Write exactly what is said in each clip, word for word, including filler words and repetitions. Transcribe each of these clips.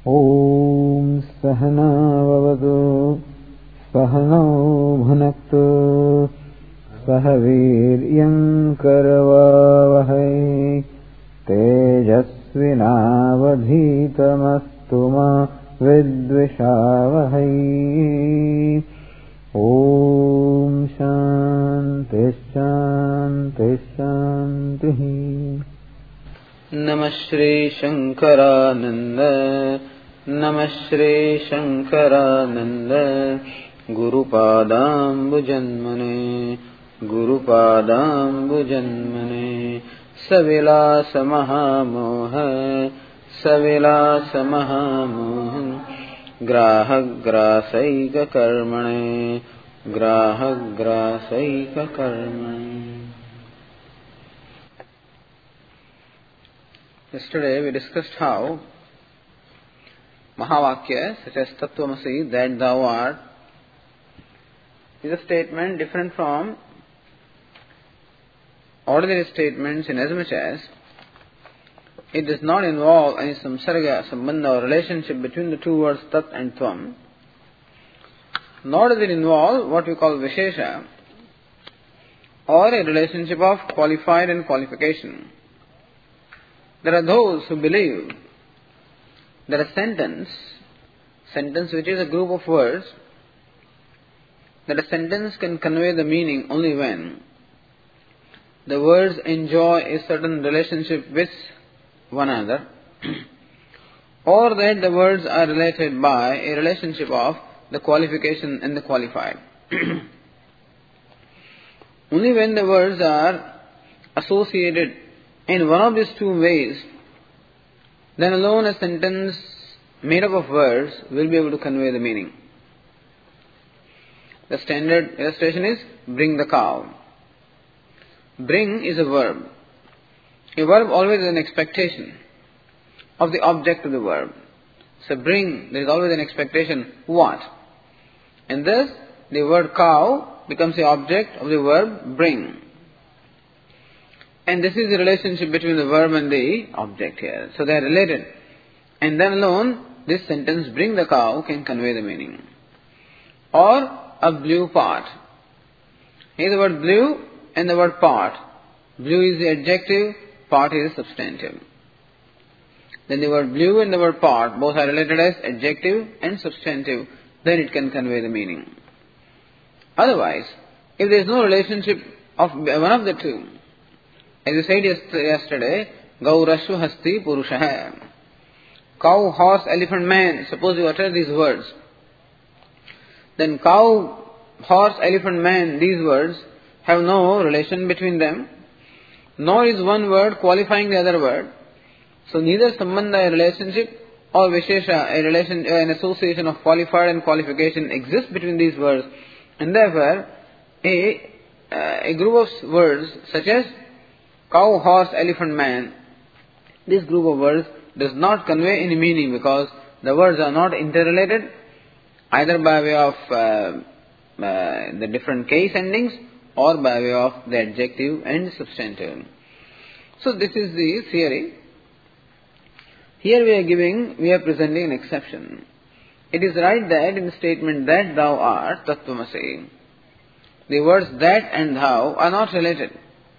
Om Sahana Vavadu Sahano Bhunaktu Sahaviryam Karavavahai Tejasvinavadhitamastu ma Vidvishavahai. Om Shanti Shanti Shanti. Namah Shri Shankarananda Namah Shri Shankarananda Guru Padambu Janmane Guru Padambu Janmane Savilasa Mahamoha Savilasa Mahamoha Graha Grasaika Karmane Graha Grasaika Karmane. Yesterday we discussed how Mahavakya, such as Tattvamasi, that thou art, is a statement different from ordinary statements in as much as it does not involve any samsarga, sambandha or relationship between the two words Tat and Tvam, nor does it involve what we call Vishesha or a relationship of qualified and qualification. There are those who believe that a sentence, sentence which is a group of words, that a sentence can convey the meaning only when the words enjoy a certain relationship with one another, or that the words are related by a relationship of the qualification and the qualified. Only when the words are associated in one of these two ways, then alone a sentence made up of words will be able to convey the meaning. The standard illustration is bring the cow. Bring is a verb. A verb always has an expectation of the object of the verb. So bring, there is always an expectation, what? And thus the word cow becomes the object of the verb bring. And this is the relationship between the verb and the object here. So they are related. And then alone, this sentence, bring the cow, can convey the meaning. Or a blue part. Here the word blue and the word part. Blue is the adjective, part is the substantive. Then the word blue and the word part, both are related as adjective and substantive. Then it can convey the meaning. Otherwise, if there is no relationship of one of the two, as you said yesterday, Gaurashu Hasti Purushaha. Cow, horse, elephant, man. Suppose you utter these words. Then cow, horse, elephant, man, these words have no relation between them. Nor is one word qualifying the other word. So neither sambandha, a relationship, or vishesha, a relation, an association of qualified and qualification exists between these words. And therefore, a, uh, a group of words such as cow, horse, elephant, man, this group of words does not convey any meaning because the words are not interrelated either by way of uh, uh, the different case endings or by way of the adjective and substantive. So this is the theory. Here we are giving, we are presenting an exception. It is right that in the statement that thou art, Tattvamasi, the words that and thou are not related.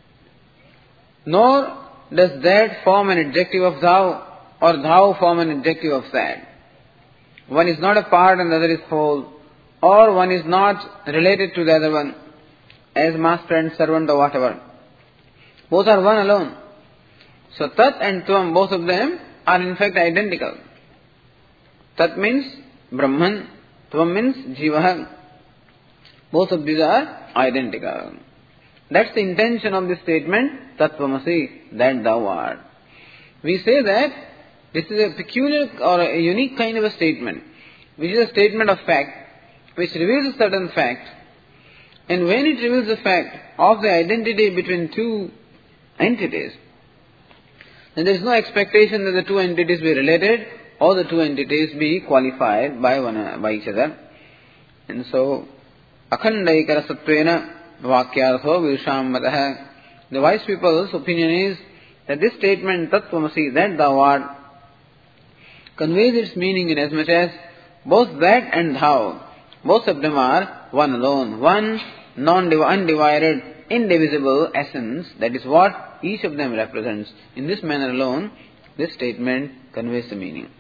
Nor does that form an adjective of thou or thou form an adjective of that. One is not a part and the other is whole, or one is not related to the other one as master and servant or whatever. Both are one alone. So Tat and Tvam, both of them are in fact identical. Tat means Brahman, Tvam means Jivaha. Both of these are identical. That's the intention of this statement, Tattvamasi, that thou art. We say that this is a peculiar or a unique kind of a statement, which is a statement of fact, which reveals a certain fact. And when it reveals the fact of the identity between two entities, then there is no expectation that the two entities be related or the two entities be qualified by one by each other. And so, akhandaikara sattvena vakyartho virushammatah. The wise people's opinion is that this statement, Tattvamasi, that thou art, conveys its meaning in as much as both that and thou, both of them are one alone, one non-undivided, indivisible essence. That is what each of them represents. In this manner alone, this statement conveys the meaning.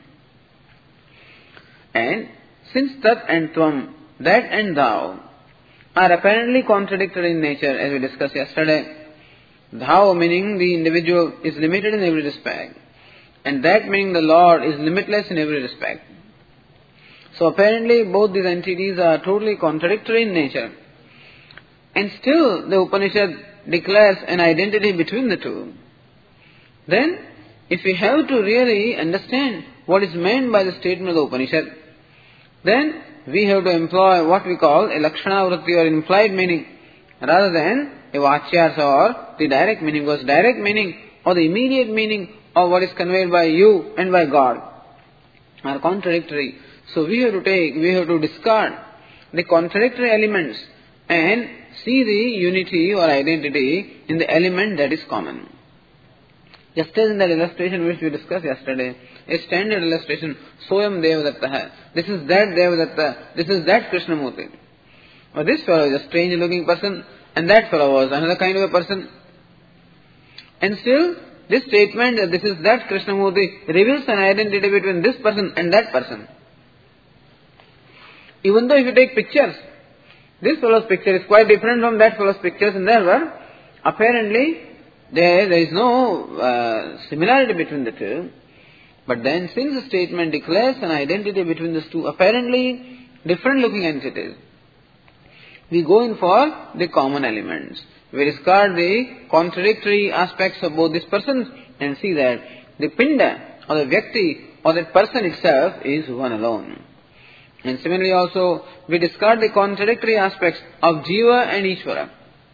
And since tat and tvam, that and thou, are apparently contradictory in nature, as we discussed yesterday, thou meaning the individual is limited in every respect, and that meaning the Lord is limitless in every respect. So apparently both these entities are totally contradictory in nature. And still the Upanishad declares an identity between the two. Then, if we have to really understand what is meant by the statement of the Upanishad, then we have to employ what we call a lakshana vritti or implied meaning, rather than a vachyartha or the direct meaning, because direct meaning or the immediate meaning of what is conveyed by you and by God are contradictory. So we have to take, we have to discard the contradictory elements and see the unity or identity in the element that is common. Just as in that illustration which we discussed yesterday, a standard illustration, Soyam Devadatta, this is that Devadatta, this is that Krishnamurti. Or this fellow is a strange looking person, and that fellow was another kind of a person. And still, this statement that this is that Krishnamurti reveals an identity between this person and that person. Even though if you take pictures, this fellow's picture is quite different from that fellow's pictures, and there were apparently there, there is no uh, similarity between the two. But then since the statement declares an identity between these two apparently different looking entities, we go in for the common elements. We discard the contradictory aspects of both these persons and see that the pinda or the vyakti or that person itself is one alone. And similarly also, we discard the contradictory aspects of Jiva and Ishvara.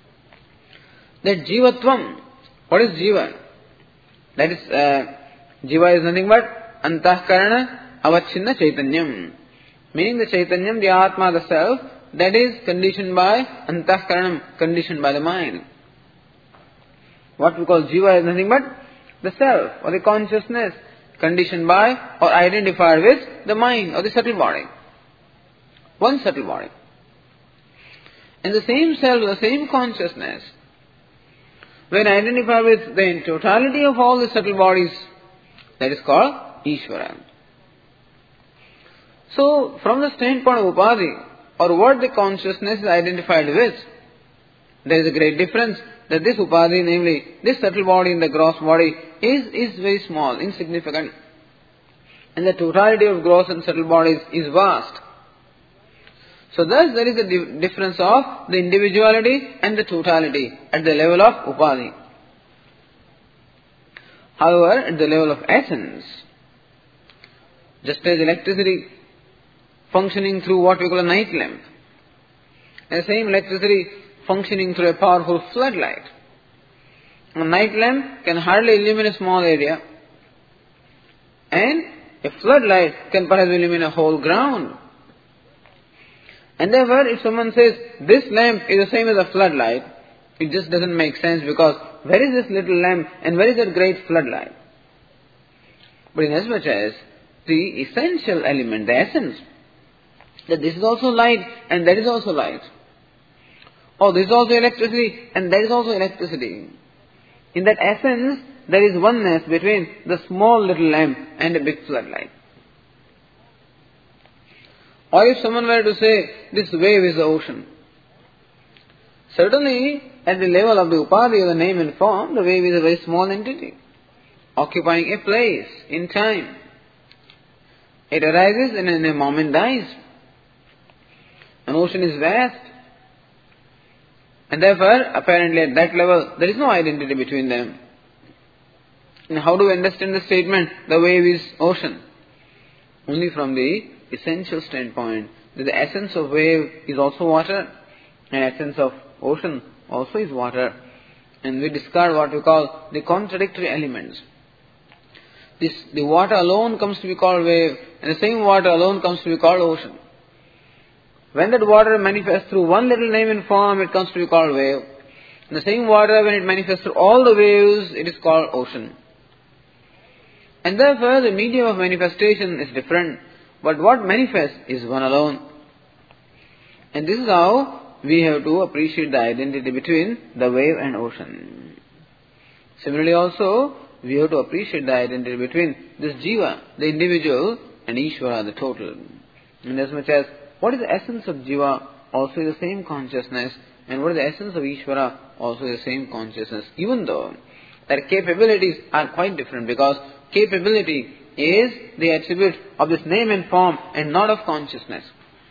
That Jivatvam, what is Jiva? That is, uh, Jiva is nothing but Antahkarana Avachinna Chaitanyam. Meaning the Chaitanyam, the Atma, the self, that is conditioned by Antahkaranam, conditioned by the mind. What we call Jiva is nothing but the self or the consciousness, conditioned by or identified with the mind or the subtle body. One subtle body. And the same self, the same consciousness, when identified with the totality of all the subtle bodies, that is called Ishvara. So, from the standpoint of Upadhi, or what the consciousness is identified with, there is a great difference that this Upadhi, namely this subtle body and the gross body, is, is very small, insignificant. And the totality of gross and subtle bodies is vast. So thus there is a di- difference of the individuality and the totality at the level of Upadhi. However, at the level of essence, just as electricity functioning through what we call a night lamp, and the same electricity functioning through a powerful floodlight. A night lamp can hardly illuminate a small area, and a floodlight can perhaps illuminate a whole ground. And therefore, if someone says, this lamp is the same as a floodlight, it just doesn't make sense, because where is this little lamp and where is that great floodlight? But in as much as the essential element, the essence, that this is also light and that is also light. Oh, this is also electricity and that is also electricity. In that essence, there is oneness between the small little lamp and a big floodlight. Or if someone were to say, this wave is the ocean. Certainly, at the level of the Upadhi or the name and form, the wave is a very small entity, occupying a place in time. It arises and in a moment dies. An ocean is vast. And therefore, apparently at that level, there is no identity between them. And how do we understand the statement, the wave is ocean? Only from the essential standpoint, that the essence of wave is also water, and essence of ocean also is water. And we discard what we call the contradictory elements. This, the water alone comes to be called wave, and the same water alone comes to be called ocean. When that water manifests through one little name and form, it comes to be called wave. And the same water, when it manifests through all the waves, it is called ocean. And therefore the medium of manifestation is different, but what manifests is one alone. And this is how we have to appreciate the identity between the wave and ocean. Similarly also, we have to appreciate the identity between this Jiva, the individual, and Ishvara, the total. And as much as what is the essence of Jiva also is the same consciousness, and what is the essence of Ishvara also is the same consciousness, even though their capabilities are quite different, because capability is the attribute of this name and form and not of consciousness.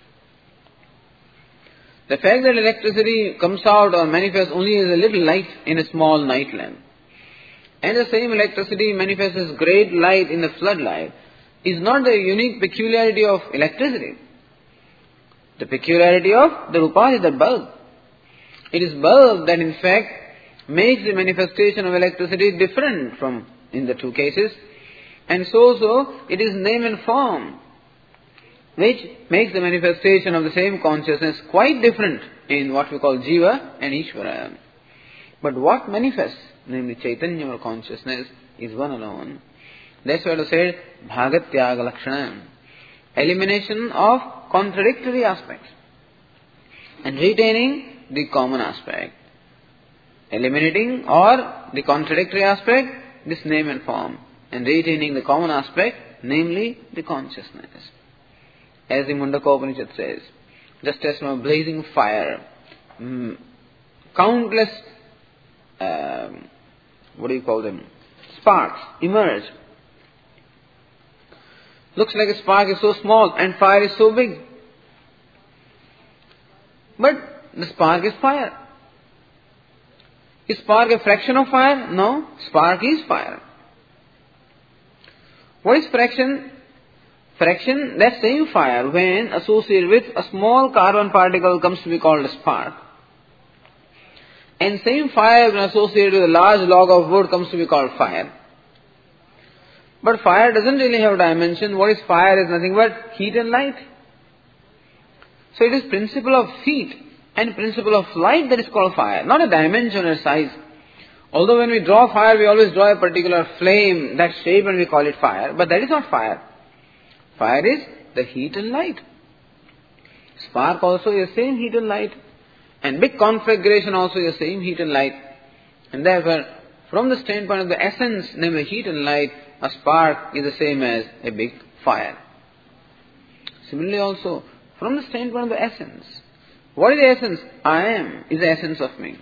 The fact that electricity comes out or manifests only as a little light in a small night lamp, and the same electricity manifests as great light in the floodlight, is not the unique peculiarity of electricity. The peculiarity of the Rupa is the bulb. It is bulb that in fact makes the manifestation of electricity different from in the two cases. And so so it is name and form which makes the manifestation of the same consciousness quite different in what we call Jiva and Ishvara. But what manifests, namely Chaitanya or consciousness, is one alone. That's why I said Bhagatyaga Lakshana, elimination of contradictory aspects and retaining the common aspect. Eliminating or the contradictory aspect, this name and form, and retaining the common aspect, namely the consciousness. As the Mundaka Upanishad says, just as from a blazing fire, mm, countless, uh, what do you call them, sparks emerge. Looks like a spark is so small and fire is so big. But the spark is fire. Is spark a fraction of fire? No, spark is fire. What is fraction? Fraction, that same fire, when associated with a small carbon particle, comes to be called a spark. And same fire, when associated with a large log of wood, comes to be called fire. But fire doesn't really have dimension. What is fire is nothing but heat and light. So it is principle of heat and principle of light that is called fire, not a dimension or size. Although when we draw fire, we always draw a particular flame, that shape, and we call it fire. But that is not fire. Fire is the heat and light. Spark also is the same heat and light. And big conflagration also is the same heat and light. And therefore, from the standpoint of the essence, namely heat and light, a spark is the same as a big fire. Similarly also, from the standpoint of the essence, what is the essence? I am is the essence of me.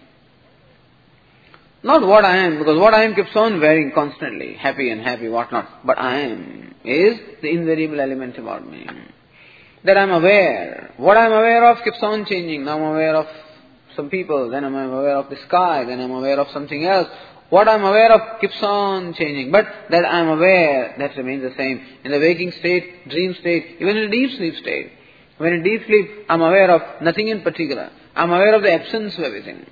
Not what I am, because what I am keeps on varying constantly, happy and happy, whatnot. But I am is the invariable element about me. That I am aware. What I am aware of keeps on changing. Now I am aware of some people, then I am aware of the sky, then I am aware of something else. What I am aware of keeps on changing. But that I am aware, that remains the same. In the waking state, dream state, even in a deep sleep state. When in deep sleep, I am aware of nothing in particular. I am aware of the absence of everything.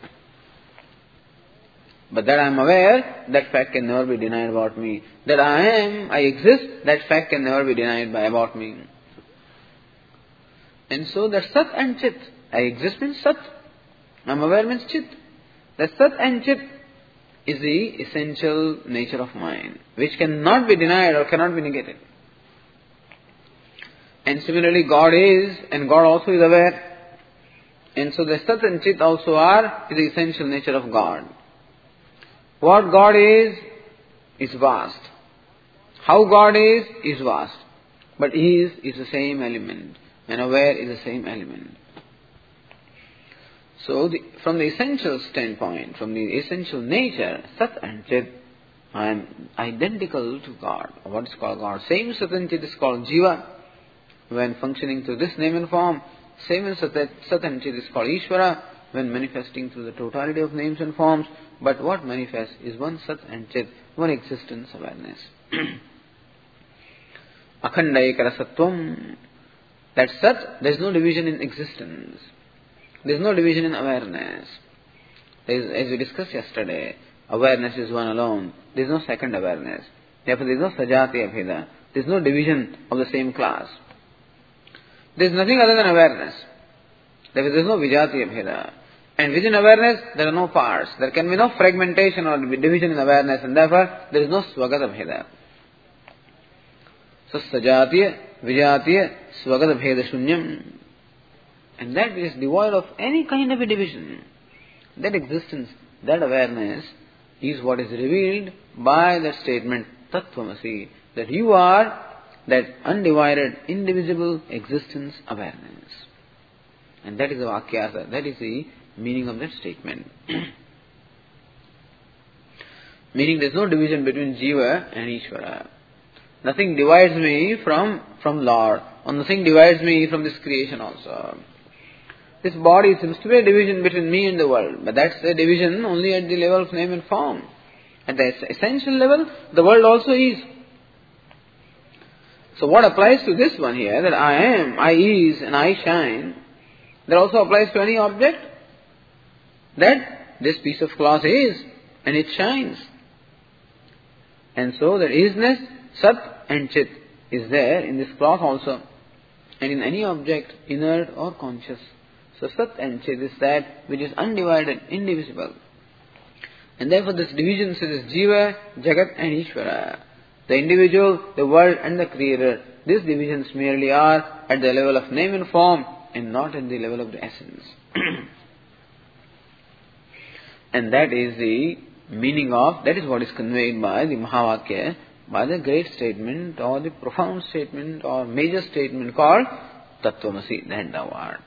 But that I am aware, that fact can never be denied about me. That I am, I exist, that fact can never be denied by about me. And so that Sat and Chit, I exist means Sat, I am aware means Chit. That Sat and Chit is the essential nature of mind, which cannot be denied or cannot be negated. And similarly, God is, and God also is aware. And so the Sat and Chit also are, is the essential nature of God. What God is, is vast. How God is, is vast. But is, is the same element. And aware is the same element. So, the, from the essential standpoint, from the essential nature, Sat and Chit, I am identical to God. What is called God? Same Sat and Chit is called Jiva. When functioning through this name and form, same as Sat, Sat and Chit is called Ishvara. When manifesting through the totality of names and forms. But what manifests is one Sat and Chit, one existence awareness. Akhanda ekara sattvam. That Sat, there is no division in existence. There is no division in awareness. There is, as we discussed yesterday, awareness is one alone. There is no second awareness. Therefore there is no sajati abheda. There is no division of the same class. There is nothing other than awareness. Therefore there is no vijati abheda. And within awareness, there are no parts. There can be no fragmentation or division in awareness, and therefore there is no swagat abheda. So sajatiya, vijatiya, svagata bheda shunyam. And that which is devoid of any kind of a division, that existence, that awareness is what is revealed by that statement, Tattvamasi, that you are that undivided, indivisible existence awareness. And that is the Vakyasa, that is the meaning of that statement. Meaning there is no division between Jiva and Ishvara. Nothing divides me from, from Lord, or nothing divides me from this creation also. This body seems to be a division between me and the world, but that's a division only at the level of name and form. At the essential level, the world also is. So what applies to this one here, that I am, I is, and I shine, that also applies to any object, that this piece of cloth is, and it shines. And so that isness, Sat and Chit, is there in this cloth also, and in any object, inert or conscious. So Sat and Chit is that which is undivided, indivisible. And therefore this division says Jiva, Jagat and Ishvara. The individual, the world and the creator. These divisions merely are at the level of name and form and not at the level of the essence. And that is the meaning of, that is what is conveyed by the Mahavakya, by the great statement or the profound statement or major statement called Tattvamasi, that thou art.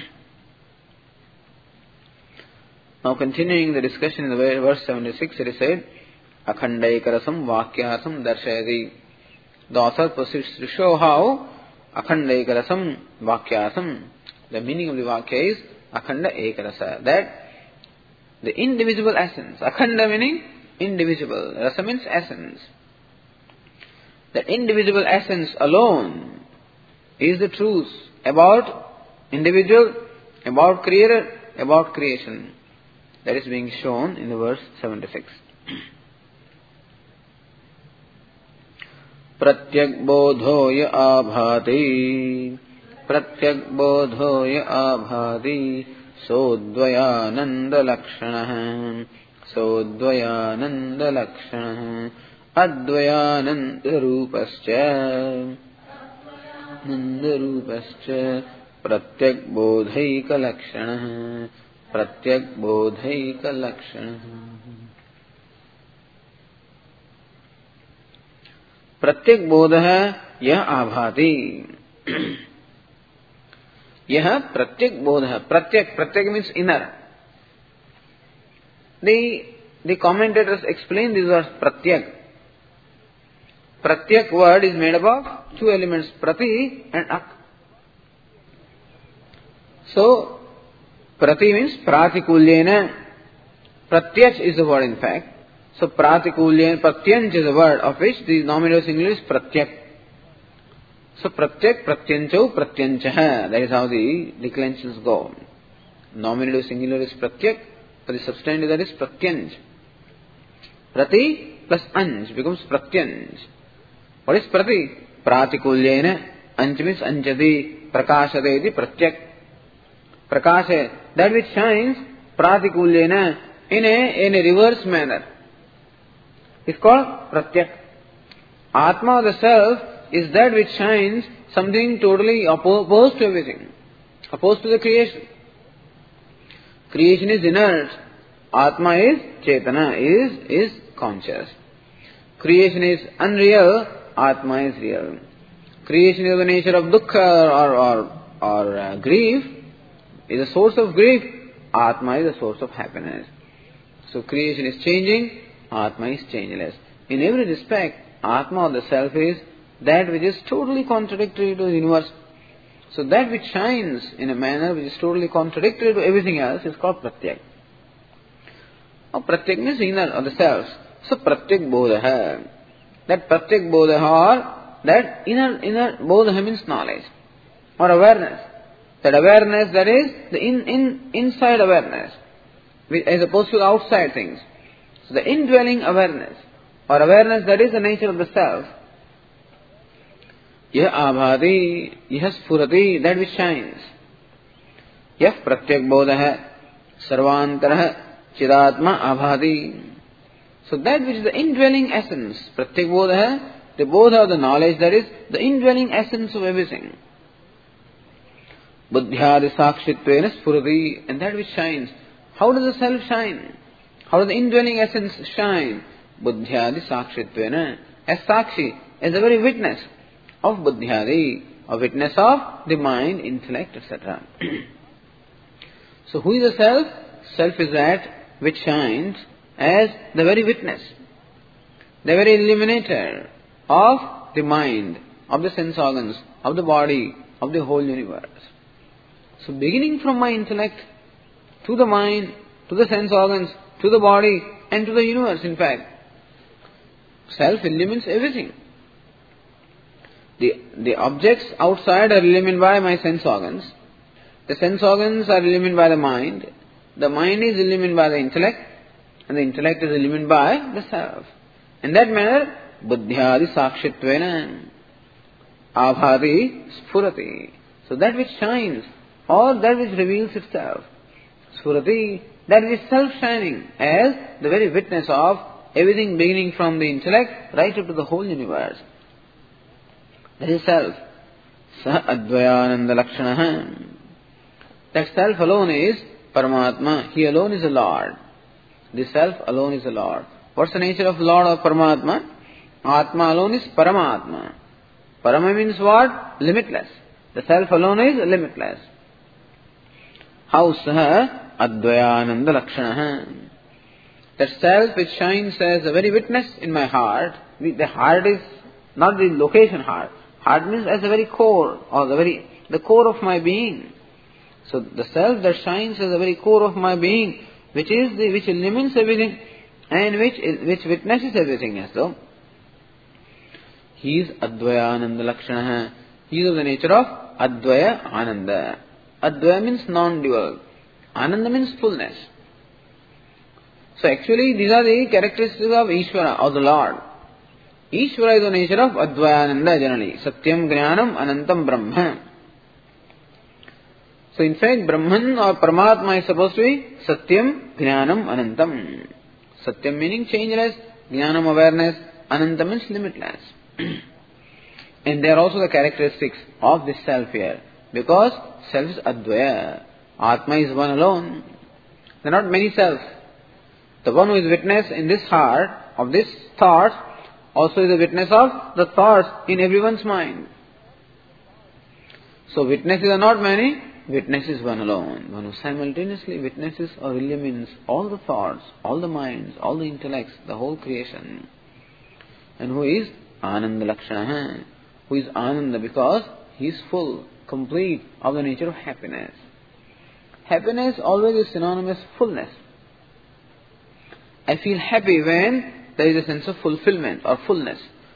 Now continuing the discussion in the verse seventy-six, it is said, Akhandaikarasam Vakyasam Darshayati. The author proceeds to show how Akhandaikarasam Vakyasam, the meaning of the Vakya is Akhanda Ekarasa, that the indivisible essence, Akhanda meaning indivisible, Rasa means essence. The indivisible essence alone is the truth about individual, about creator, about creation. That is being shown in the verse seventy-six. Pratyak bodhoya abhati, Pratyak bodhoya abhati, Sodvayananda lakshana, Sodvayananda lakshana, Advayananda rupascha, Nanda rupascha, Pratyak bodhaika lakshana, Pratyak bodhaika lakshana. Pratyak bodha yah abhati. Yah pratyak bodha. Pratyak, pratyak means inner. The, the commentators explain this as pratyak. Pratyak word is made up of two elements, prati and ak. So, prati means pratikulyena. Pratyach is the word in fact. So pratikulyena, pratyanch is the word of which the nominative singular is pratyak. So pratyak, pratyancho, pratyanchaha. That is how the declensions go. Nominative singular is pratyak, but the substantive that is pratyanch. Prati plus anch becomes pratyanch. What is prati? Pratikulyena. Anch means anchati, prakashadeti, pratyak. Prakasha, that which shines, pratikulyena, in a, in a reverse manner. It's called pratyak. Atma, the self, is that which shines something totally opposed to everything. Opposed to the creation. Creation is inert. Atma is Chetana, is, is conscious. Creation is unreal. Atma is real. Creation is the nature of dukkha or, or, or uh, grief. Is a source of grief. Atma is a source of happiness. So creation is changing. Atma is changeless. In every respect, Atma or the self is that which is totally contradictory to the universe. So that which shines in a manner which is totally contradictory to everything else is called pratyak. Now pratyak means inner or the self. So pratyak bodha. That pratyak bodha or that inner, inner bodha means knowledge or awareness. That awareness that is the in, in, inside awareness as opposed to the outside things. So the indwelling awareness or awareness that is the nature of the self. Yah abhati, yah sphurati, that which shines. Yah pratyak bodha, sarvantara, chidatma abhati. So that which is the indwelling essence, pratyak bodha, They both have the knowledge that is the indwelling essence of everything. Buddhyadi sakshittvena spurati, and that which shines. How does the self shine? How does the indwelling essence shine? Buddhyadi sakshittvena, as sakshi, as a very witness of buddhyadi, a witness of the mind, intellect, et cetera. So who is the self? Self is that which shines as the very witness, the very illuminator of the mind, of the sense organs, of the body, of the whole universe. So beginning from my intellect, to the mind, to the sense organs, to the body, and to the universe, in fact, self illumines everything. The, the objects outside are illumined by my sense organs. The sense organs are illumined by the mind. The mind is illumined by the intellect. And the intellect is illumined by the self. In that manner, buddhyadi sakshitvena abhati spurati. So that which shines, or that which reveals itself. Spurati, that which is self-shining as the very witness of everything beginning from the intellect right up to the whole universe. That is self. Sa advayananda lakshanaha. That self alone is Paramatma. He alone is the Lord. The self alone is the Lord. What's the nature of Lord or Paramatma? Atma alone is Paramatma. Parama means what? Limitless. The self alone is limitless. How saha advayananda lakshanaha. That self which shines as a very witness in my heart. The heart is not the location heart. Heart means as the very core, or the very the core of my being. So the self that shines as the very core of my being, which is the which illumines everything and which which witnesses everything as though. He is Advayananda Lakshanaha. He is of the nature of Advaya Ananda. Advaya means non-dual. Ananda means fullness. So actually these are the characteristics of Ishvara, or the Lord. Ishvara is the nature of Advayananda generally. Satyam Jnanam Anantam Brahma. So in fact, Brahman or Paramatma is supposed to be Satyam, Jnanam, Anantam. Satyam meaning changeless, Jnanam awareness, Anantam means limitless. And they are also the characteristics of this self here. Because self is Advaya. Atma is one alone. There are not many selves. The one who is witness in this heart of this thought also is a witness of the thoughts in everyone's mind. So witnesses are not many. Witness is one alone, one who simultaneously witnesses or illumines all the thoughts, all the minds, all the intellects, the whole creation. And who is Ananda Lakshana, who is Ananda because he is full, complete of the nature of happiness. Happiness always is synonymous with fullness. I feel happy when there is a sense of fulfillment or fullness.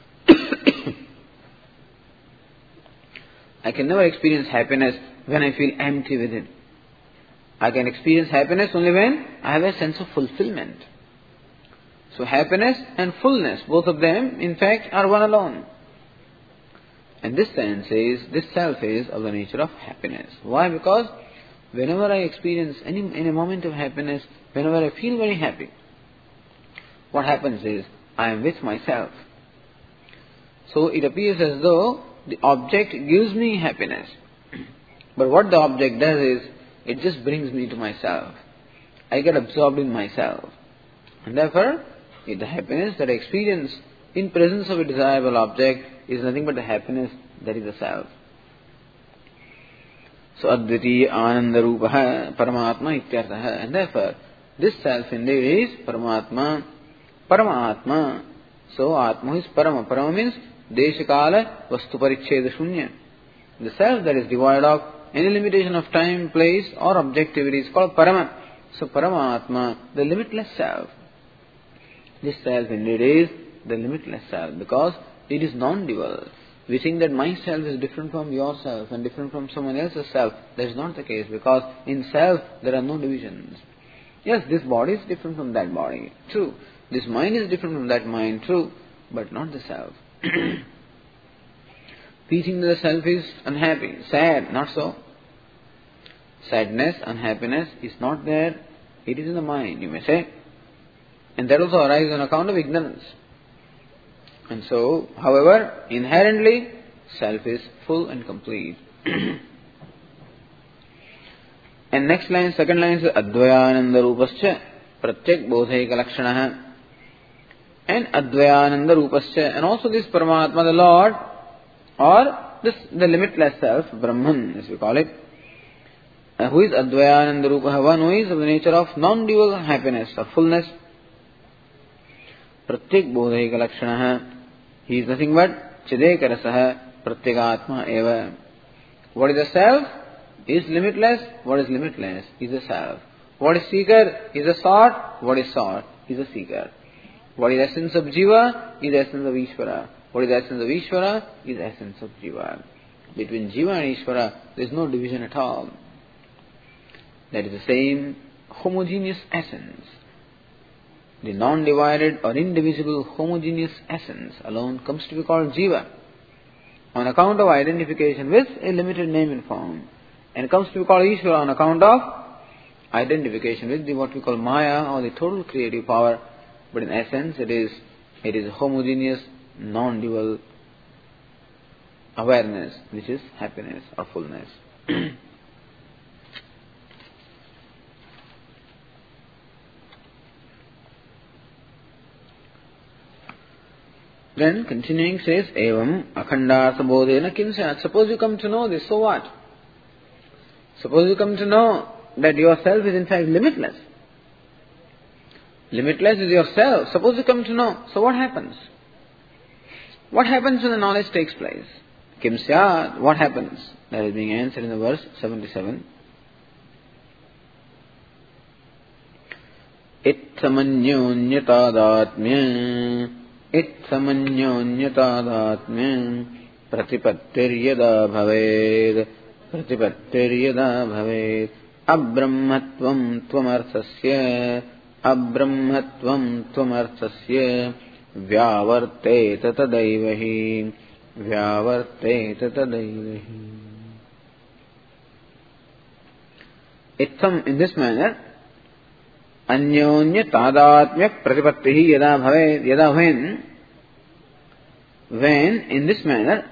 I can never experience happiness when I feel empty within. I can experience happiness only when I have a sense of fulfillment. So happiness and fullness, both of them, in fact, are one alone. And this sense is, this self is of the nature of happiness. Why? Because whenever I experience any, any moment of happiness, whenever I feel very happy, what happens is, I am with myself. So it appears as though the object gives me happiness. But what the object does is, it just brings me to myself. I get absorbed in myself. And therefore, the happiness that I experience in presence of a desirable object is nothing but the happiness that is the self. So, Advitiya Ananda Rupaha Paramatma Ityartha. And therefore, this self indeed is Paramatma, Paramatma. So, Atma is Parama. Parama means Deshakala Vastu Paricheda Shunya. The self that is devoid of any limitation of time, place or objectivity is called Parama. So Paramatma, the limitless self. This self indeed is the limitless self because it is non-dual. We think that my self is different from yourself and different from someone else's self. That is not the case because in self there are no divisions. Yes, this body is different from that body. True. This mind is different from that mind. True. But not the self. We think that the self is unhappy, sad. Not so. Sadness, unhappiness is not there. It is in the mind, you may say. And that also arises on account of ignorance. And so, however, inherently, self is full and complete. And next line, second line is Advayananda Rupascha Pratyak Bodhaika Lakshanaha. And Advayananda Rupascha, and also this Paramatma, the Lord, or this the limitless self, Brahman as we call it, uh, who is Advayananda Rupaha, one who is of the nature of non-dual happiness, of fullness. Pratyak Bodhaika Lakshanaha. He is nothing but Chideka Rasaha Pratyakatma Eva. What is the self? Is limitless. What is limitless? Is the self. What is seeker? Is a sought. What is sought? Is a seeker. What is essence of Jiva? Is essence of Ishvara. What is essence of Ishvara? Is essence of Jiva. Between Jiva and Ishvara, there is no division at all. That is the same homogeneous essence. The non-divided or indivisible homogeneous essence alone comes to be called Jiva, on account of identification with a limited name and form, and comes to be called Ishvara on account of identification with the what we call Maya, or the total creative power. But in essence, it is it is a homogeneous, non-dual awareness, which is happiness or fullness. Then, continuing, says, Evam akhandartha bodhena kim syat. Suppose you come to know this, so what? Suppose you come to know that yourself is in fact limitless. Limitless is yourself. Suppose you come to know, so what happens? What happens when the knowledge takes place? Kim syat, what happens? That is being answered in the verse seventy-seven. Ittamanyonyatadatmya Ittamanyonyatadatmya Pratipattiryada bhaved Pratipattiryada bhaved Abrahmatvam tvamarthasya Abrahmatvam tvamarthasya Vyavarteta tadaivahi Vyavarteta tadaivahi. Ittam, in this manner, Anyonya tadatmya pratipattihi yada bhaved, yada when, when in this manner,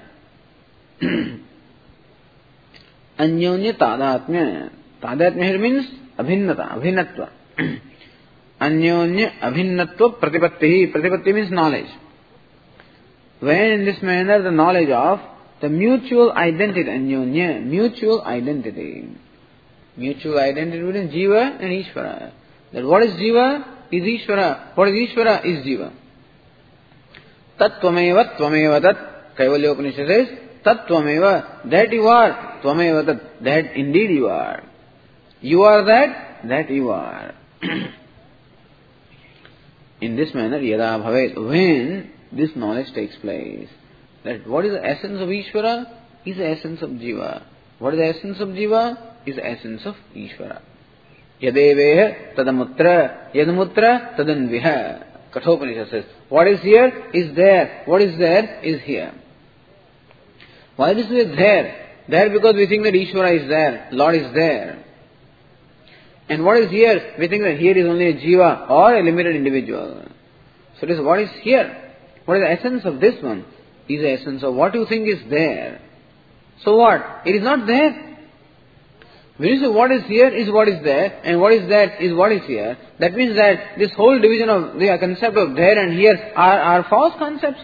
Anyonya tadatmya, tadatmya here means abhinnata, abhinnatva. Anyonya abhinnatva pratipattihi, pratipatti means knowledge. When in this manner the knowledge of the mutual identity, anyonya, mutual identity, mutual identity between Jiva and Ishvara. That what is Jiva is Ishvara. What is Ishvara is Jiva. Tat tvameva tvameva tat. Kaivalya Upanishad says, Tat tvameva, that you are. Tvameva tat, that indeed you are. You are that, that you are. In this manner, yada bhavet, when this knowledge takes place, that what is the essence of Ishvara is the essence of Jiva. What is the essence of Jiva is the essence of Ishvara. Yadeveha tadamutra, yadamutra tadanviha. Kathopanishad says, what is here is there. What is there is here. Why is it there? There because we think that Ishvara is there, Lord is there. And what is here? We think that here is only a Jiva or a limited individual. So it is what is here. What is the essence of this one? Is the essence of what you think is there. So what? It is not there. When you say what is here is what is there, and what is that is what is here, that means that this whole division of the concept of there and here are, are false concepts.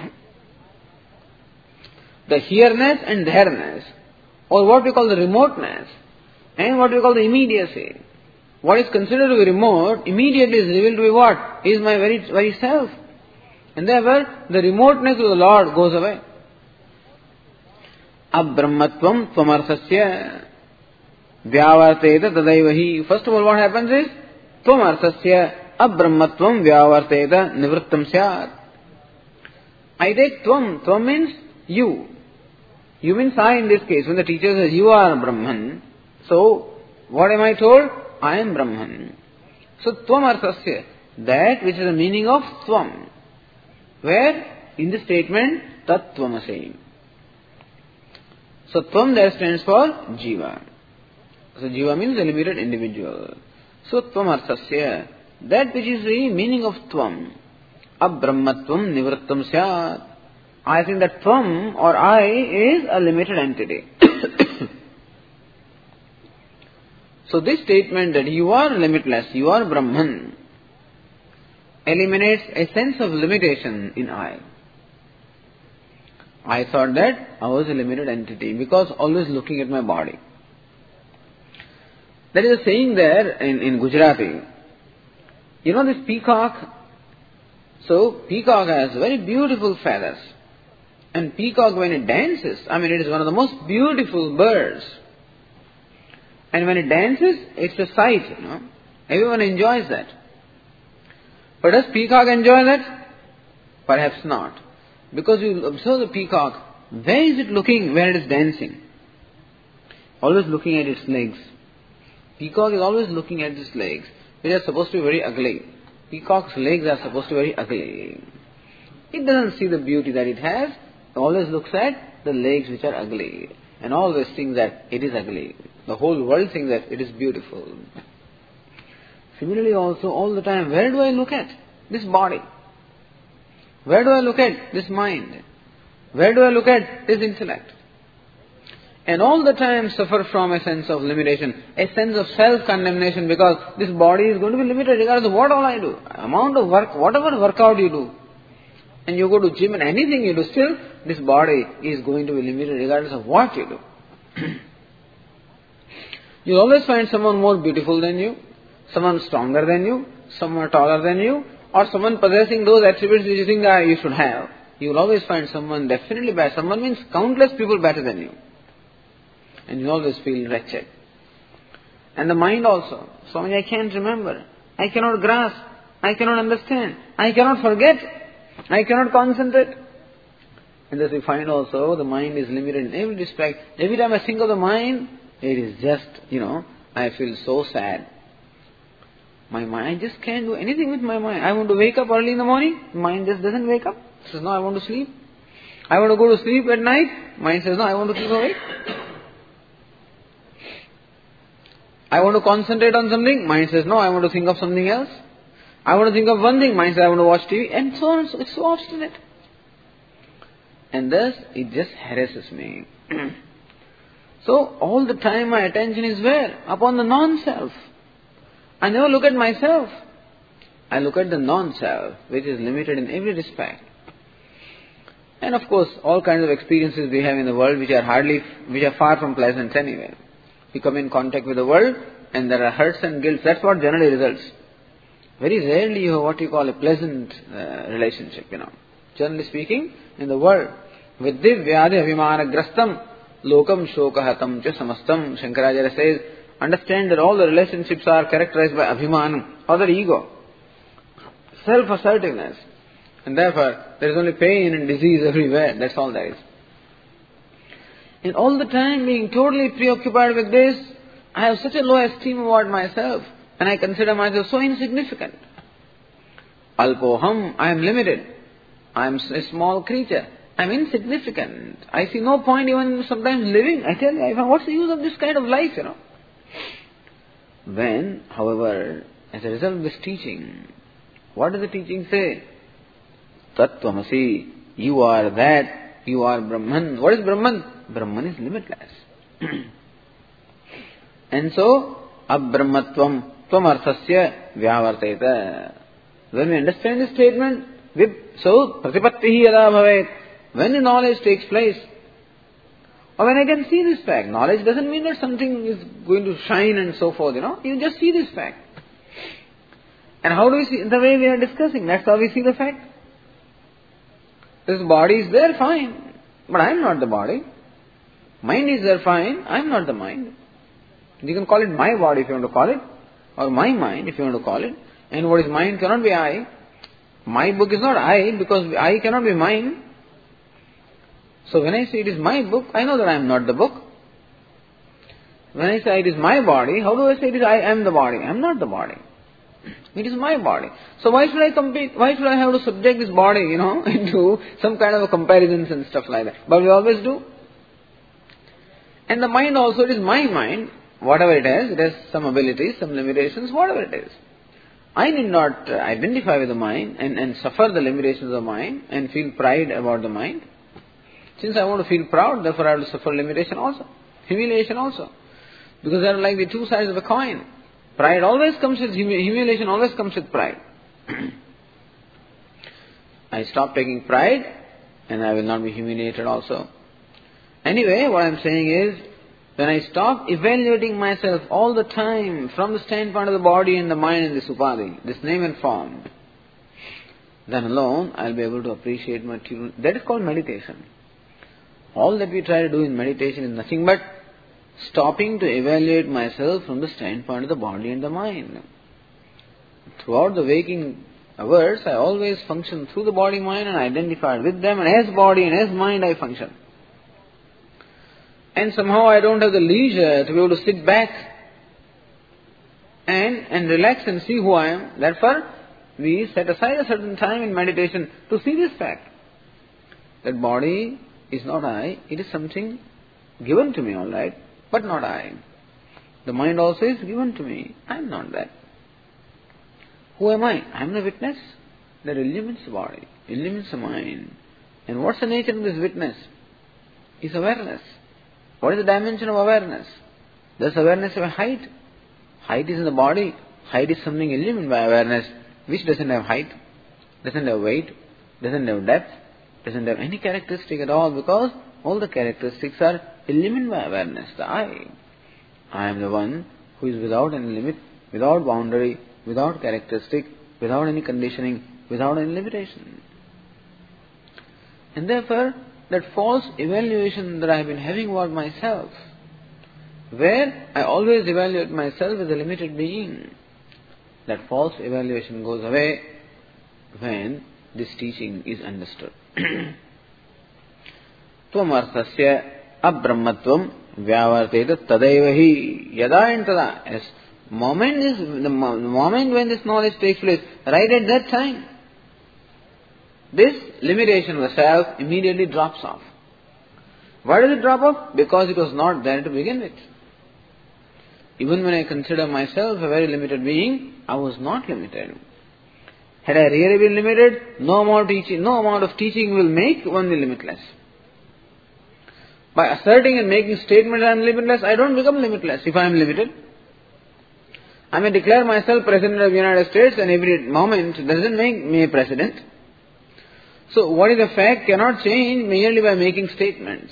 The here-ness and there-ness, or what we call the remoteness, and what we call the immediacy. What is considered to be remote, immediately is revealed to be what? Is my very, very self. And therefore, the remoteness of the Lord goes away. Abrahmatvam tvamarthasya Vyavarteta tadaivahi. First of all, what happens is Tvamarthasya Abrahmatvam Vyavarteta Nivrittam Syat. I take Tvam. Tvam means you. You means I in this case. When the teacher says you are Brahman, so what am I told? I am Brahman. So Tvamarthasya, that which is the meaning of Tvam. Where? In the statement Tat Tvamasi. So Tvam there stands for Jiva. So Jiva means a limited individual. So Tvamarthasya, that which is the meaning of Tvam. Abrahmatvam nivrittam syat. I think that tvam or I is a limited entity. So this statement that you are limitless, you are Brahman, eliminates a sense of limitation in I. I thought that I was a limited entity because always looking at my body. There is a saying there in, in Gujarati. You know this peacock? So peacock has very beautiful feathers. And peacock when it dances, I mean it is one of the most beautiful birds. And when it dances, it's a sight, you know. Everyone enjoys that. But does peacock enjoy that? Perhaps not. Because you observe the peacock, where is it looking where it is dancing? Always looking at its legs. Peacock is always looking at its legs, which are supposed to be very ugly. Peacock's legs are supposed to be very ugly. It doesn't see the beauty that it has. It always looks at the legs which are ugly. And always thinks that it is ugly. The whole world thinks that it is beautiful. Similarly also, all the time, where do I look at? This body. Where do I look at? This mind. Where do I look at? This intellect. And all the time suffer from a sense of limitation, a sense of self-condemnation, because this body is going to be limited regardless of what all I do. Amount of work, whatever workout you do, and you go to gym and anything you do, still this body is going to be limited regardless of what you do. You'll always find someone more beautiful than you, someone stronger than you, someone taller than you, or someone possessing those attributes which you think that you should have. You will always find someone definitely better. Someone means countless people better than you. And you always feel wretched. And the mind also. Swami, I can't remember. I cannot grasp. I cannot understand. I cannot forget. I cannot concentrate. And thus we find also the mind is limited in every respect. Every time I think of the mind, it is just, you know, I feel so sad. My mind, I just can't do anything with my mind. I want to wake up early in the morning, mind just doesn't wake up. It says, no, I want to sleep. I want to go to sleep at night, mind says, no, I want to keep awake. I want to concentrate on something, mind says, no, I want to think of something else. I want to think of one thing, mind says, I want to watch T V, and so on. So it's so obstinate. And thus, it just harasses me. So, all the time my attention is where? Upon the non-self. I never look at myself. I look at the non-self, which is limited in every respect. And of course, all kinds of experiences we have in the world which are hardly, which are far from pleasant anyway. We come in contact with the world and there are hurts and guilt. That's what generally results. Very rarely you have what you call a pleasant uh, relationship, you know. Generally speaking, in the world, with divyadi abhimana grastam lokam shokahatam cha samastam, Shankaracharya says, understand that all the relationships are characterized by abhimanam, or the ego, self-assertiveness. And therefore, there is only pain and disease everywhere. That's all there is. And all the time being totally preoccupied with this, I have such a low esteem about myself, and I consider myself so insignificant. Alpoham, I am limited. I am a small creature. I am insignificant. I see no point even sometimes living. I tell you, I find, what's the use of this kind of life, you know? When, however, as a result of this teaching, what does the teaching say? Tattvamasi, you are that, you are Brahman. What is Brahman? Brahman is limitless. And so, Abrahmatvam tvamarthasya vyavarteta. When we understand this statement, with so pratipattihi yada bhavet, when the knowledge takes place, or when I can see this fact, knowledge doesn't mean that something is going to shine and so forth, you know, you just see this fact. And how do we see? The way we are discussing, that's how we see the fact. This body is there, fine, but I am not the body. Mind is there, fine, I am not the mind. You can call it my body if you want to call it, or my mind if you want to call it. And what is mind cannot be I. My book is not I, because I cannot be mine. So when I say it is my book, I know that I am not the book. When I say it is my body, how do I say it is I am the body? I am not the body. It is my body. So why should I compete? Why should I have to subject this body, you know, into some kind of a comparisons and stuff like that? But we always do. And the mind also, it is my mind. Whatever it has, it has some abilities, some limitations, whatever it is. I need not uh, identify with the mind and, and suffer the limitations of the mind and feel pride about the mind. Since I want to feel proud, therefore I will suffer limitation also, humiliation also. Because they are like the two sides of a coin. Pride always comes with humi- humiliation, always comes with pride. I stop taking pride and I will not be humiliated also. Anyway, what I am saying is, when I stop evaluating myself all the time from the standpoint of the body and the mind and this upadhi, this name and form, then alone I will be able to appreciate my true. That is called meditation. All that we try to do in meditation is nothing but stopping to evaluate myself from the standpoint of the body and the mind. Throughout the waking hours, I always function through the body mind and identify with them, and as body and as mind I function. And somehow I don't have the leisure to be able to sit back and, and relax and see who I am. Therefore, we set aside a certain time in meditation to see this fact. That body is not I, it is something given to me, all right, but not I. The mind also is given to me, I am not that. Who am I? I am the witness that illumines the body, illumines the mind. And what's the nature of this witness? Is awareness. What is the dimension of awareness? There's awareness of a height. Height is in the body. Height is something illumined by awareness, which doesn't have height, doesn't have weight, doesn't have depth, doesn't have any characteristic at all, because all the characteristics are illumined by awareness, the I. I am the one who is without any limit, without boundary, without characteristic, without any conditioning, without any limitation. And therefore, that false evaluation that I have been having about myself, where I always evaluate myself as a limited being, that false evaluation goes away when this teaching is understood. Tvamarthasya abrahmatvam vyavarteta tadaiva hi yada and tada. As moment is the moment when this knowledge takes place, right at that time, this limitation of the self immediately drops off. Why does it drop off? Because it was not there to begin with. Even when I consider myself a very limited being, I was not limited. Had I really been limited, no amount of teaching, no amount of teaching will make one be limitless. By asserting and making statements I am limitless, I don't become limitless if I am limited. I may declare myself President of the United States, and every moment doesn't make me a President. So what is a fact cannot change merely by making statements.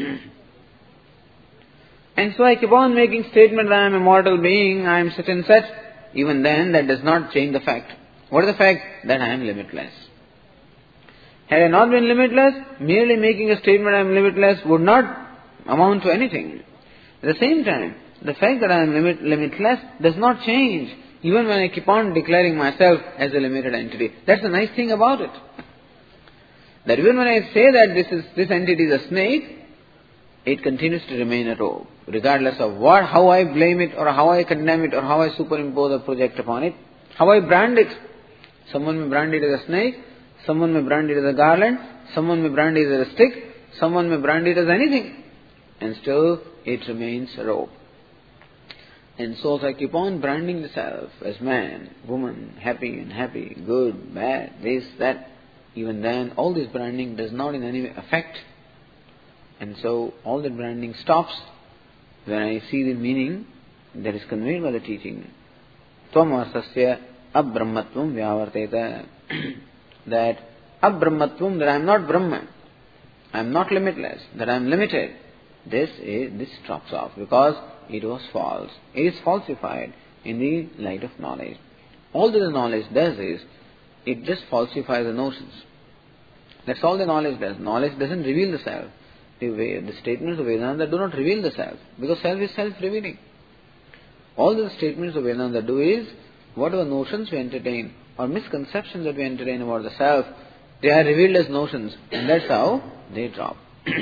And so I keep on making statements, I am a mortal being, I am such and such. Even then, that does not change the fact. What is the fact? That I am limitless. Had I not been limitless, merely making a statement I am limitless would not amount to anything. At the same time, the fact that I am limit, limitless does not change even when I keep on declaring myself as a limited entity. That's the nice thing about it. That even when I say that this is this entity is a snake, it continues to remain a rope, regardless of what, how I blame it, or how I condemn it, or how I superimpose or project upon it, how I brand it. Someone may brand it as a snake, someone may brand it as a garland, someone may brand it as a stick, someone may brand it as anything, and still it remains a rope. And so as I keep on branding the self as man, woman, happy, unhappy, good, bad, this, that, even then all this branding does not in any way affect. And so all that branding stops when I see the meaning that is conveyed by the teaching. Tvamarthasya abrahmatvam vyavarteta. That abrahmatvam, that I am not Brahman, I am not limitless, that I am limited. This is, this drops off because it was false. It is falsified in the light of knowledge. All that the knowledge does is, it just falsifies the notions. That's all the knowledge does. Knowledge doesn't reveal the self. The, way, the statements of Vedanta do not reveal the self, because self is self-revealing. All the statements of Vedanta do is, whatever notions we entertain, or misconceptions that we entertain about the self, they are revealed as notions, and that's how they drop.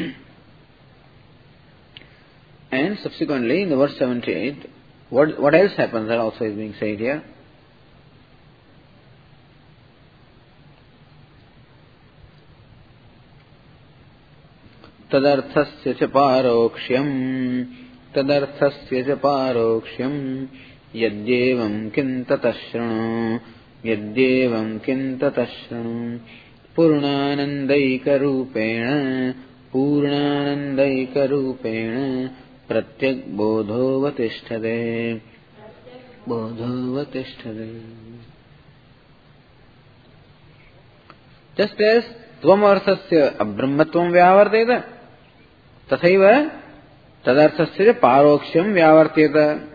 And subsequently, in the verse seventy-eight, what, what else happens that also is being said here? Tadarthasya cha paroksham, tadarthasya cha paroksham, Yadyevam kintatah shrunu. Yadyevam kintatah shrunu. Purnanandaika rupena. Purnanandaika rupena. Pratyak bodho vatishtade. Bodho vatishtade. Just as tvamarthasya abrahmatvam vyavarteta, tathaiva tadarthasya paroksham vyavarteta.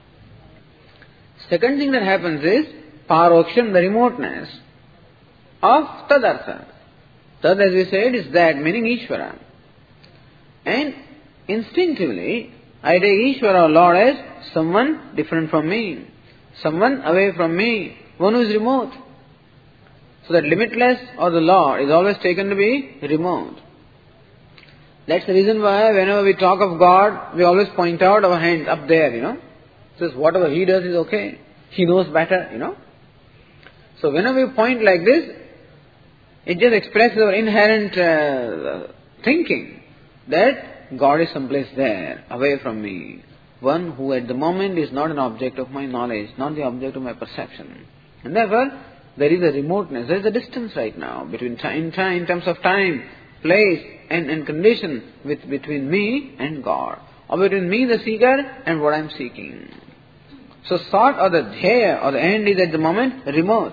Second thing that happens is paroksham, the remoteness of tadartha. Tad, as we said, is that, meaning Ishvara. And instinctively, I take Ishvara or Lord as someone different from me, someone away from me, one who is remote. So that limitless or the Lord is always taken to be remote. That's the reason why whenever we talk of God, we always point out our hand up there, you know. Says whatever He does is okay. He knows better, you know. So whenever we point like this, it just expresses our inherent uh, thinking that God is someplace there, away from me. One who at the moment is not an object of my knowledge, not the object of my perception. And therefore, there is a remoteness, there is a distance right now between time, time in terms of time, place and, and condition with, between me and God. Or between me, the seeker, and what I am seeking. So sought or the dhya or the end is at the moment remote.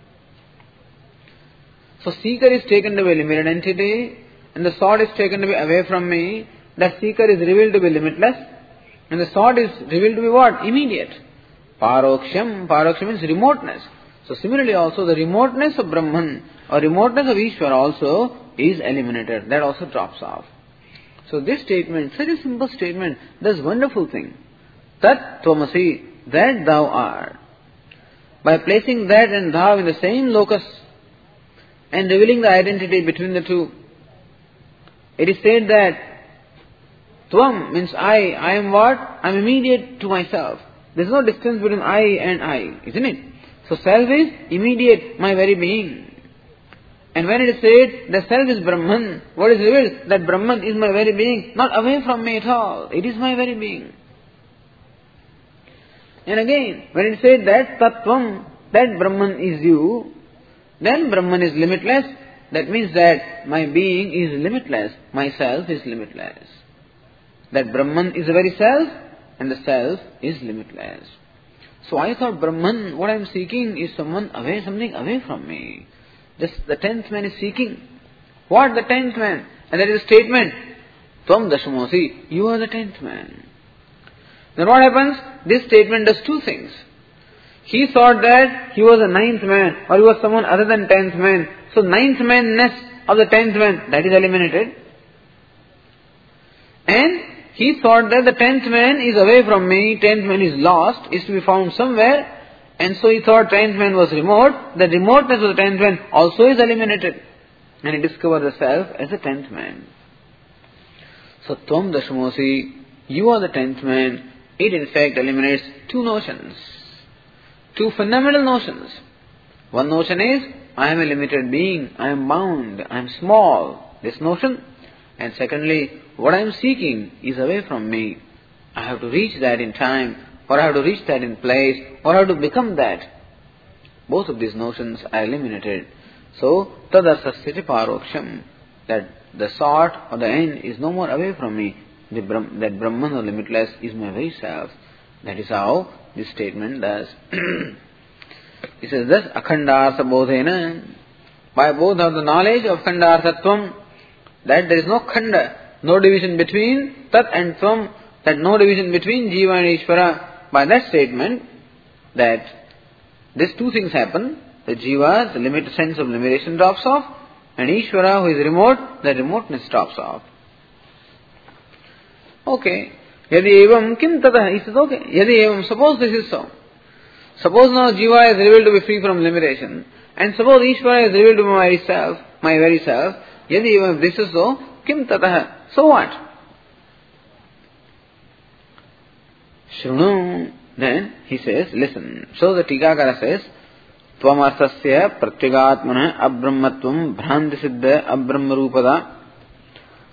So seeker is taken to be a limited entity and the sought is taken to be away from me. That seeker is revealed to be limitless and the sought is revealed to be what? Immediate. Paroksham, paroksham means remoteness. So similarly also the remoteness of Brahman or remoteness of Ishvara also is eliminated. That also drops off. So this statement, such a simple statement, this wonderful thing. Tat tvamasi, that thou art. By placing that and thou in the same locus and revealing the identity between the two, it is said that tvam means I, I am what? I am immediate to myself. There is no distance between I and I, isn't it? So self is immediate, my very being. And when it is said that self is Brahman, what is revealed? That Brahman is my very being, not away from me at all. It is my very being. And again, when it is said that Tattvam, that Brahman is you, then Brahman is limitless. That means that my being is limitless, myself is limitless. That Brahman is the very self, and the self is limitless. So I thought Brahman, what I am seeking is someone away, something away from me. Just the tenth man is seeking. What? The tenth man. And there is a statement, Tvam Dashamosi, you are the tenth man. Then what happens? This statement does two things. He thought that he was a ninth man, or he was someone other than tenth man. So ninth man-ness of the tenth man, that is eliminated. And he thought that the tenth man is away from me, tenth man is lost, is to be found somewhere. And so he thought tenth man was remote. The remoteness of the tenth man also is eliminated. And he discovered the self as the tenth man. So Tvam Dashamosi, you are the tenth man. It in fact eliminates two notions. Two fundamental notions. One notion is, I am a limited being, I am bound, I am small. This notion. And secondly, what I am seeking is away from me. I have to reach that in time, or I have to reach that in place, or I have to become that. Both of these notions are eliminated. So, tadarthasya paroksham, that the sought or the end is no more away from me. The Brahm, that Brahman or limitless is my very self. That is how this statement does. It says thus, akhandartha bodhena, by both of the knowledge of khandarthatvam, that there is no khanda, no division between tat and tvam, that no division between jiva and Ishvara. By that statement, that these two things happen, the jiva, the limited sense of limitation drops off, and Ishvara, who is remote, the remoteness drops off. Okay. Yadi evam kim tata? He says, okay. Yadi evam, suppose this is so. Suppose now jiva is revealed to be free from limitation, and suppose Ishvara is revealed to be my very self, my very self. Yadi evam, if this is so, kim tata? So what? Shrunu. Then he says, listen. So the Tikakara says, Tvamarthasya pratyagatmana abrahmatvam bhranti siddha abrahmarupada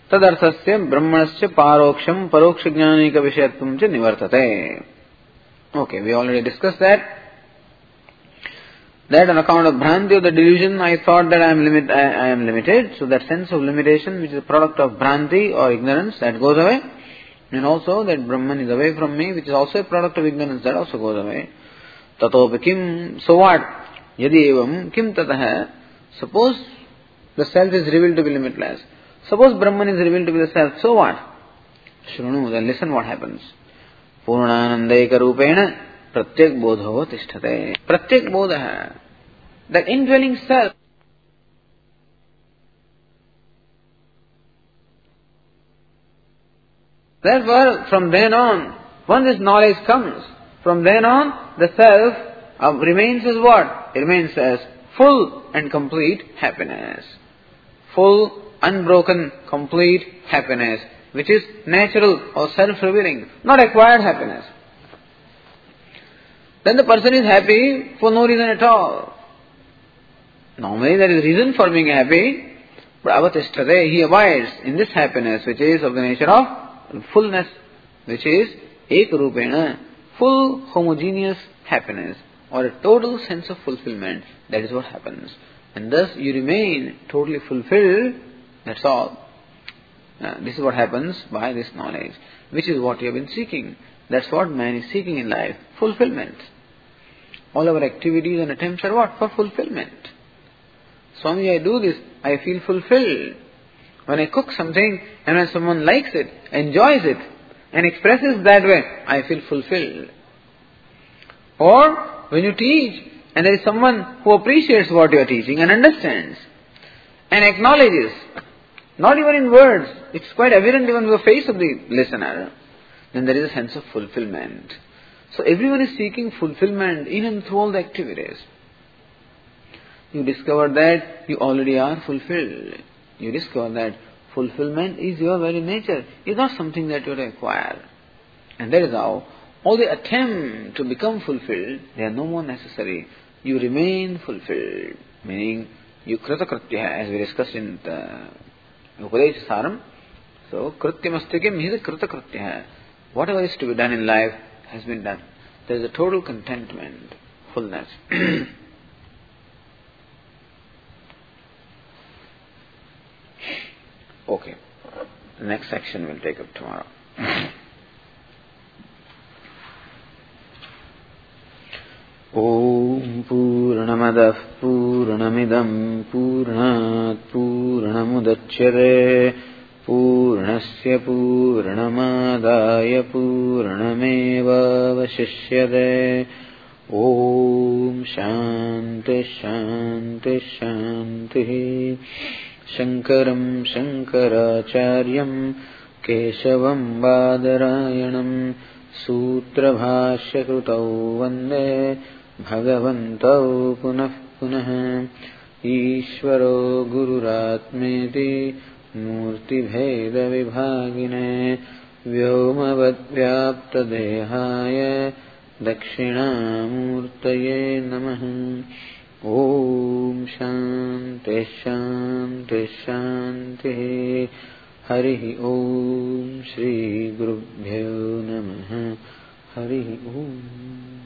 tadarthasya brahmanasya paroksham parokshajnanika vishayatvam cha nivartate. Okay, we already discussed that. That on account of Bhranti, of the delusion, I thought that I am, limit, I, I am limited. So that sense of limitation, which is a product of Bhranti or ignorance, that goes away. And also that Brahman is away from me, which is also a product of ignorance, that also goes away. Tatopi kim, so what? Yadi evam kim tatah. Suppose the self is revealed to be limitless. Suppose Brahman is revealed to be the self, so what? Shrunu, then listen what happens. Purnanandeka rupena pratyak bodho tishthate. Pratyak bodha, that indwelling self. Therefore, from then on, once this knowledge comes, from then on, the self uh, remains as what? It remains as full and complete happiness. Full, unbroken, complete happiness, which is natural or self-revealing, not acquired happiness. Then the person is happy for no reason at all. Normally there is reason for being happy, but avatishthate, he abides in this happiness, which is of the nature of fullness, which is ekarupena, full homogeneous happiness, or a total sense of fulfillment. That is what happens. And thus you remain totally fulfilled, that's all. Uh, this is what happens by this knowledge, which is what you have been seeking. That's what man is seeking in life, fulfillment. All our activities and attempts are what? For fulfillment. Swami, I do this, I feel fulfilled. When I cook something and when someone likes it, enjoys it, and expresses that way, I feel fulfilled. Or when you teach and there is someone who appreciates what you are teaching and understands and acknowledges, not even in words, it's quite evident even to the face of the listener, then there is a sense of fulfillment. So everyone is seeking fulfillment in and through all the activities. You discover that you already are fulfilled. You discover that fulfillment is your very nature. It's not something that you have to acquire. And that is how all the attempt to become fulfilled, they are no more necessary. You remain fulfilled. Meaning, you kritakritya, as we discussed in the Upadesha Saram. So, krityamastikam is a kritakritya. Whatever is to be done in life has been done. There is a total contentment, fullness. Okay. The next section we'll take up tomorrow. Om Purnamadah Purnamidam Purnat Purnamudachyate Purnasya Purnamadaya Purnameva Vashishyate. Om Shanti Shanti Shanti. Shankaram Shankaracharyam Keshavam Badarayanam Sutra Bhashya Krutau Vande Bhagavantau Punah Punah Ishvaro Gururatmeti Murti Bheda Vibhagine Vyomavad Vyapta Dehaya Dakshinamurtaye Namaha. Om Shanti Shanti Shanti. Harihi Om Shri Gurubhyo Namaha. Harihi Om.